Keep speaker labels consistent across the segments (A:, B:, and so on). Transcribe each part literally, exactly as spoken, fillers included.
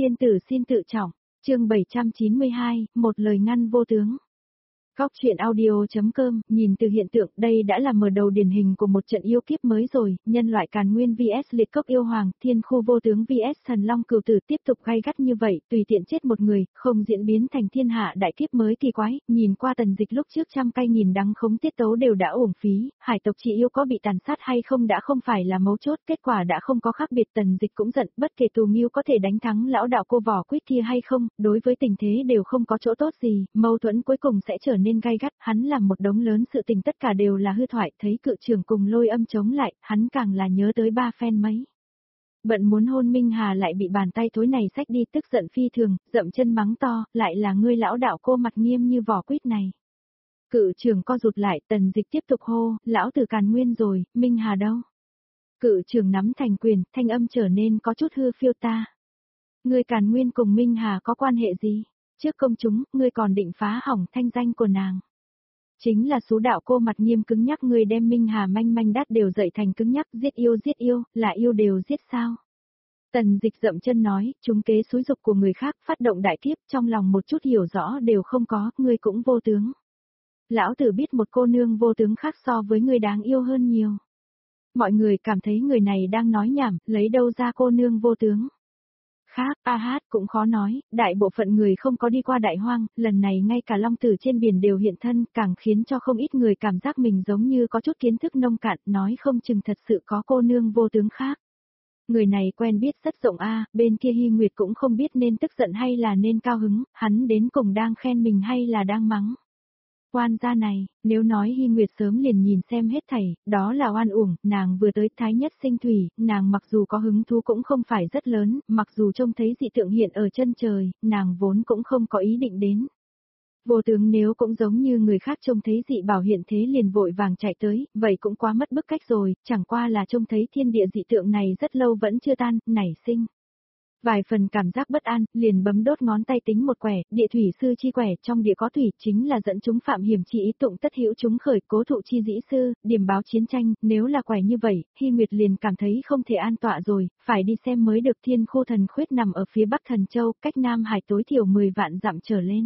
A: Tiên tử xin tự trọng, chương bảy trăm chín mươi hai, một lời ngăn vô tướng. Góc truyện audio.com, nhìn từ hiện tượng đây đã là mở đầu điển hình của một trận yêu kiếp mới rồi, nhân loại Càn Nguyên vs Liệt Cốc Yêu Hoàng, Thiên Khu Vô Tướng vs Thần Long Cửu Tử tiếp tục gay gắt như vậy, tùy tiện chết một người, không diễn biến thành thiên hạ đại kiếp mới kỳ quái, nhìn qua Tần Dịch lúc trước trăm cay nghìn đắng khống tiết tấu đều đã uổng phí, hải tộc chị yêu có bị tàn sát hay không đã không phải là mấu chốt, kết quả đã không có khác biệt. Tần Dịch cũng giận, bất kể Tù Nghiêu có thể đánh thắng lão đạo cô vỏ quýt kia hay không, đối với tình thế đều không có chỗ tốt gì, mâu thuẫn cuối cùng sẽ trở nên gay gắt, hắn làm một đống lớn sự tình tất cả đều là hư thoại, thấy cự trưởng cùng Lôi Âm chống lại, hắn càng là nhớ tới ba phen mấy. Bận muốn hôn Minh Hà lại bị bàn tay thối này xách đi, tức giận phi thường, dậm chân mắng to, lại là ngươi lão đạo cô mặt nghiêm như vỏ quýt này. Cự trưởng co rụt lại, Tần Dịch tiếp tục hô, lão tử Càn Nguyên rồi, Minh Hà đâu? Cự trưởng nắm thành quyền, thanh âm trở nên có chút hư phiêu ta. Ngươi Càn Nguyên cùng Minh Hà có quan hệ gì? Trước công chúng, ngươi còn định phá hỏng thanh danh của nàng. Chính là số đạo cô mặt nghiêm cứng nhắc, ngươi đem Minh Hà manh manh đát đều dậy thành cứng nhắc, giết yêu giết yêu, là yêu đều giết sao? Tần Dịch dậm chân nói, chúng kế xúi dục của người khác phát động đại kiếp, trong lòng một chút hiểu rõ đều không có, ngươi cũng vô tướng. Lão tử biết một cô nương vô tướng khác so với ngươi đáng yêu hơn nhiều. Mọi người cảm thấy người này đang nói nhảm, lấy đâu ra cô nương vô tướng. Khác, a hát cũng khó nói, đại bộ phận người không có đi qua đại hoang, lần này ngay cả long tử trên biển đều hiện thân, càng khiến cho không ít người cảm giác mình giống như có chút kiến thức nông cạn, nói không chừng thật sự có cô nương vô tướng khác. Người này quen biết rất rộng a, bên kia Hy Nguyệt cũng không biết nên tức giận hay là nên cao hứng, hắn đến cùng đang khen mình hay là đang mắng. Oan gia này, nếu nói Hy Nguyệt sớm liền nhìn xem hết thảy, đó là oan uổng, nàng vừa tới Thái Nhất Sinh Thủy, nàng mặc dù có hứng thú cũng không phải rất lớn, mặc dù trông thấy dị tượng hiện ở chân trời, nàng vốn cũng không có ý định đến. Vô tướng nếu cũng giống như người khác trông thấy dị bảo hiện thế liền vội vàng chạy tới, vậy cũng quá mất bức cách rồi, chẳng qua là trông thấy thiên địa dị tượng này rất lâu vẫn chưa tan, nảy sinh. Vài phần cảm giác bất an, liền bấm đốt ngón tay tính một quẻ, địa thủy sư chi quẻ, trong địa có thủy, chính là dẫn chúng phạm hiểm chi ý tụng tất hữu chúng khởi, cố thụ chi dĩ sư, điểm báo chiến tranh, nếu là quẻ như vậy, Hy Nguyệt liền cảm thấy không thể an tọa rồi, phải đi xem mới được. Thiên Khu Thần Khuyết nằm ở phía bắc Thần Châu, cách Nam Hải tối thiểu mười vạn dặm trở lên.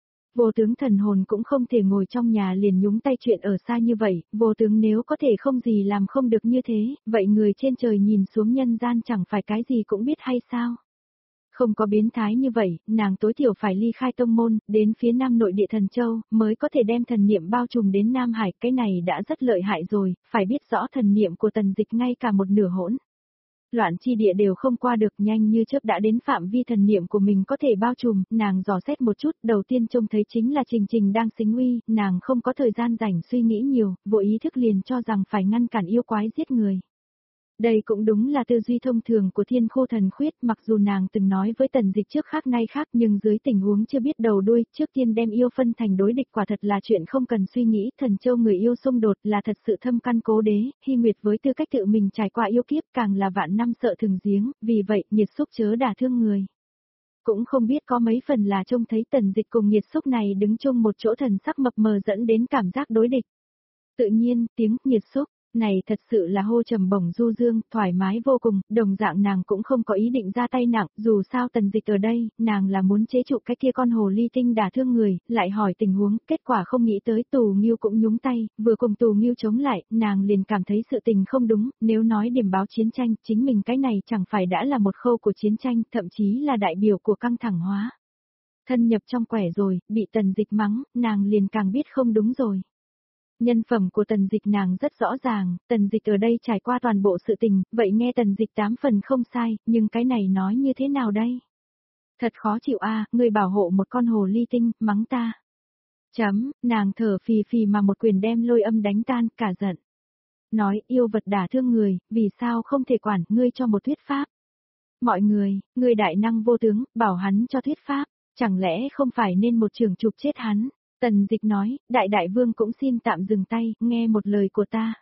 A: Vô tướng thần hồn cũng không thể ngồi trong nhà liền nhúng tay chuyện ở xa như vậy, vô tướng nếu có thể không gì làm không được như thế, vậy người trên trời nhìn xuống nhân gian chẳng phải cái gì cũng biết hay sao? Không có biến thái như vậy, nàng tối thiểu phải ly khai tông môn, đến phía nam nội địa Thần Châu, mới có thể đem thần niệm bao trùm đến Nam Hải, cái này đã rất lợi hại rồi, phải biết rõ thần niệm của Tần Dịch ngay cả một nửa hỗn loạn chi địa đều không qua được, nhanh như chớp đã đến phạm vi thần niệm của mình có thể bao trùm, nàng dò xét một chút, đầu tiên trông thấy chính là Trình Trình đang xính uy, nàng không có thời gian rảnh suy nghĩ nhiều, vô ý thức liền cho rằng phải ngăn cản yêu quái giết người. Đây cũng đúng là tư duy thông thường của Thiên Khu Thần Khuyết, mặc dù nàng từng nói với Tần Dịch trước khác nay khác, nhưng dưới tình huống chưa biết đầu đuôi, trước tiên đem yêu phân thành đối địch quả thật là chuyện không cần suy nghĩ. Thần Châu người yêu xung đột là thật sự thâm căn cố đế, Hy Nguyệt với tư cách tự mình trải qua yêu kiếp càng là vạn năm sợ thường giếng, vì vậy Nhiệt Xúc chớ đả thương người. Cũng không biết có mấy phần là trông thấy Tần Dịch cùng Nhiệt Xúc này đứng chung một chỗ thần sắc mập mờ dẫn đến cảm giác đối địch. Tự nhiên, tiếng Nhiệt Xúc này thật sự là hô trầm bổng du dương, thoải mái vô cùng, đồng dạng nàng cũng không có ý định ra tay nặng, dù sao Tần Dịch ở đây, nàng là muốn chế trụ cái kia con hồ ly tinh đả thương người, lại hỏi tình huống, kết quả không nghĩ tới Tù Nghiêu cũng nhúng tay, vừa cùng Tù Nghiêu chống lại, nàng liền cảm thấy sự tình không đúng, nếu nói điểm báo chiến tranh, chính mình cái này chẳng phải đã là một khâu của chiến tranh, thậm chí là đại biểu của căng thẳng hóa. Thân nhập trong quẻ rồi, bị Tần Dịch mắng, nàng liền càng biết không đúng rồi. Nhân phẩm của Tần Dịch nàng rất rõ ràng, Tần Dịch ở đây trải qua toàn bộ sự tình, vậy nghe Tần Dịch tám phần không sai, nhưng cái này nói như thế nào đây? Thật khó chịu a, à, người bảo hộ một con hồ ly tinh, mắng ta. Chấm, nàng thở phì phì mà một quyền đem Lôi Âm đánh tan, cả giận. Nói, yêu vật đả thương người, vì sao không thể quản, ngươi cho một thuyết pháp. Mọi người, ngươi đại năng vô tướng, bảo hắn cho thuyết pháp, chẳng lẽ không phải nên một trường chụp chết hắn? Tần Dịch nói, đại đại vương cũng xin tạm dừng tay, nghe một lời của ta.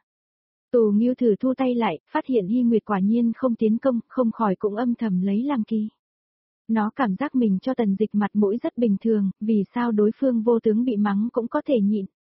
A: Tù Nghiêu thử thu tay lại, phát hiện Hy Nguyệt quả nhiên không tiến công, không khỏi cũng âm thầm lấy làm kỳ. Nó cảm giác mình cho Tần Dịch mặt mũi rất bình thường, vì sao đối phương vô tướng bị mắng cũng có thể nhịn.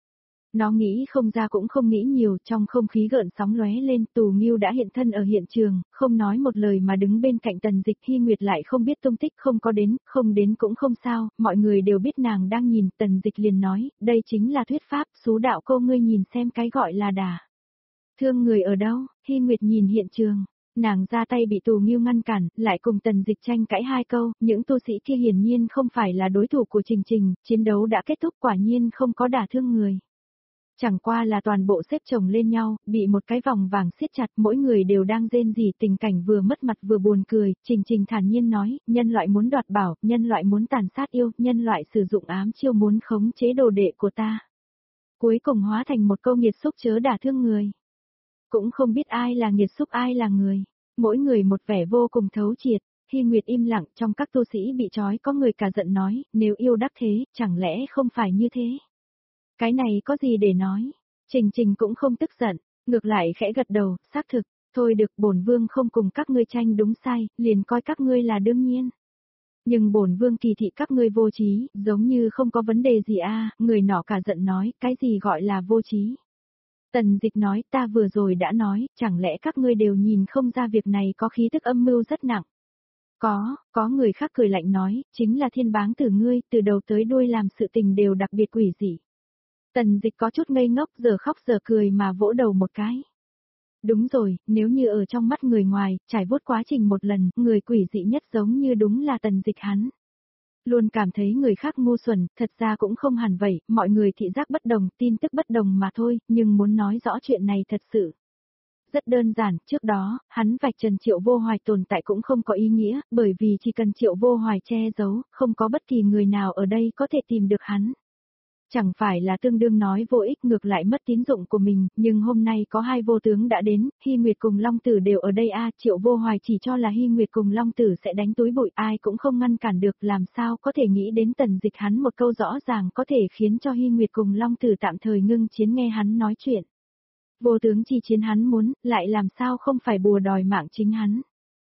A: Nó nghĩ không ra cũng không nghĩ nhiều, trong không khí gợn sóng lóe lên, Tù Nghiêu đã hiện thân ở hiện trường, không nói một lời mà đứng bên cạnh Tần Dịch. Hy Nguyệt lại không biết tung tích, không có đến, không đến cũng không sao, mọi người đều biết nàng đang nhìn. Tần Dịch liền nói, đây chính là thuyết pháp, Xú đạo cô ngươi nhìn xem cái gọi là đả thương người ở đâu. Hy Nguyệt nhìn hiện trường, nàng ra tay bị Tù Nghiêu ngăn cản, lại cùng Tần Dịch tranh cãi hai câu, những tu sĩ kia hiển nhiên không phải là đối thủ của Trình Trình, chiến đấu đã kết thúc, quả nhiên không có đả thương người. Chẳng qua là toàn bộ xếp chồng lên nhau, bị một cái vòng vàng siết chặt, mỗi người đều đang rên rỉ, tình cảnh vừa mất mặt vừa buồn cười. Trình Trình thản nhiên nói, nhân loại muốn đoạt bảo, nhân loại muốn tàn sát yêu, nhân loại sử dụng ám chiêu muốn khống chế đồ đệ của ta. Cuối cùng hóa thành một câu nghiệt xúc chớ đả thương người. Cũng không biết ai là nghiệt xúc ai là người, mỗi người một vẻ vô cùng thấu triệt. Hy Nguyệt im lặng, trong các tu sĩ bị trói có người cả giận nói, nếu yêu đắc thế, chẳng lẽ không phải như thế? Cái này có gì để nói? Trình Trình cũng không tức giận, ngược lại khẽ gật đầu, xác thực, thôi được, bổn vương không cùng các ngươi tranh đúng sai, liền coi các ngươi là đương nhiên. Nhưng bổn vương kỳ thị các ngươi vô trí, giống như không có vấn đề gì a. Người nọ cả giận nói, cái gì gọi là vô trí? Tần Dịch nói, ta vừa rồi đã nói, chẳng lẽ các ngươi đều nhìn không ra việc này có khí tức âm mưu rất nặng? Có, có người khác cười lạnh nói, chính là thiên báng tử ngươi, từ đầu tới đuôi làm sự tình đều đặc biệt quỷ dị. Tần Dịch có chút ngây ngốc, giờ khóc giờ cười mà vỗ đầu một cái. Đúng rồi, nếu như ở trong mắt người ngoài, trải vuốt quá trình một lần, người quỷ dị nhất giống như đúng là Tần Dịch hắn. Luôn cảm thấy người khác ngu xuẩn, thật ra cũng không hẳn vậy, mọi người thị giác bất đồng, tin tức bất đồng mà thôi, nhưng muốn nói rõ chuyện này thật sự. Rất đơn giản, trước đó, hắn vạch trần Triệu Vô Hoài tồn tại cũng không có ý nghĩa, bởi vì chỉ cần Triệu Vô Hoài che giấu, không có bất kỳ người nào ở đây có thể tìm được hắn. Chẳng phải là tương đương nói vô ích, ngược lại mất tín dụng của mình, nhưng hôm nay có hai vô tướng đã đến, Hy Nguyệt cùng Long Tử đều ở đây a. Triệu Vô Hoài chỉ cho là Hy Nguyệt cùng Long Tử sẽ đánh túi bụi, ai cũng không ngăn cản được, làm sao có thể nghĩ đến Tần Dịch hắn một câu rõ ràng có thể khiến cho Hy Nguyệt cùng Long Tử tạm thời ngưng chiến nghe hắn nói chuyện. Vô tướng chi chiến hắn muốn, lại làm sao không phải bùa đòi mạng chính hắn.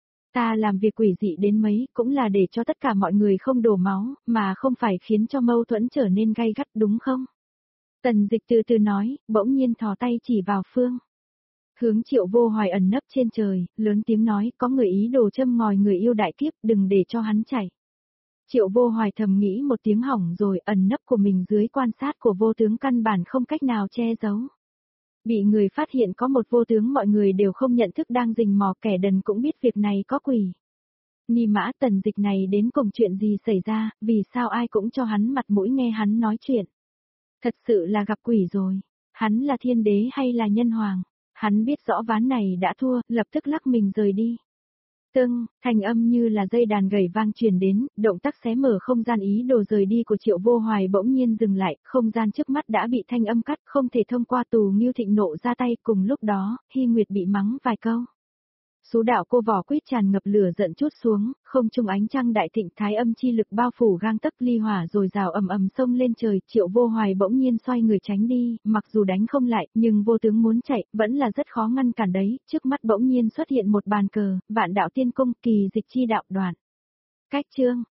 A: Ta làm việc quỷ dị đến mấy, cũng là để cho tất cả mọi người không đổ máu, mà không phải khiến cho mâu thuẫn trở nên gay gắt đúng không? Tần Dịch từ từ nói, bỗng nhiên thò tay chỉ vào phương. Hướng Triệu Vô Hoài ẩn nấp trên trời, lớn tiếng nói, có người ý đồ châm ngòi người yêu đại kiếp, đừng để cho hắn chạy. Triệu Vô Hoài thầm nghĩ một tiếng hỏng rồi, ẩn nấp của mình dưới quan sát của vô tướng căn bản không cách nào che giấu. Bị người phát hiện có một vô tướng mọi người đều không nhận thức đang rình mò, kẻ đần cũng biết việc này có quỷ. Ni mã, Tần Dịch này đến cùng chuyện gì xảy ra, vì sao ai cũng cho hắn mặt mũi nghe hắn nói chuyện. Thật sự là gặp quỷ rồi, hắn là thiên đế hay là nhân hoàng, hắn biết rõ ván này đã thua, lập tức lắc mình rời đi. Tưng, thanh âm như là dây đàn gảy vang truyền đến, động tác xé mở không gian ý đồ rời đi của Triệu Vô Hoài bỗng nhiên dừng lại, không gian trước mắt đã bị thanh âm cắt, không thể thông qua. Tù Nghiêu thịnh nộ ra tay, cùng lúc đó, Hy Nguyệt bị mắng vài câu. Xú đạo cô vỏ quýt tràn ngập lửa giận chút xuống, không trung ánh trăng đại thịnh, thái âm chi lực bao phủ gang tấc, ly hỏa rồi rào ầm ầm xông lên trời. Triệu Vô Hoài bỗng nhiên xoay người tránh đi, mặc dù đánh không lại, nhưng vô tướng muốn chạy, vẫn là rất khó ngăn cản đấy. Trước mắt bỗng nhiên xuất hiện một bàn cờ, Vạn Đạo Tiên Cung, kỳ dịch chi đạo đoạn. Cách chương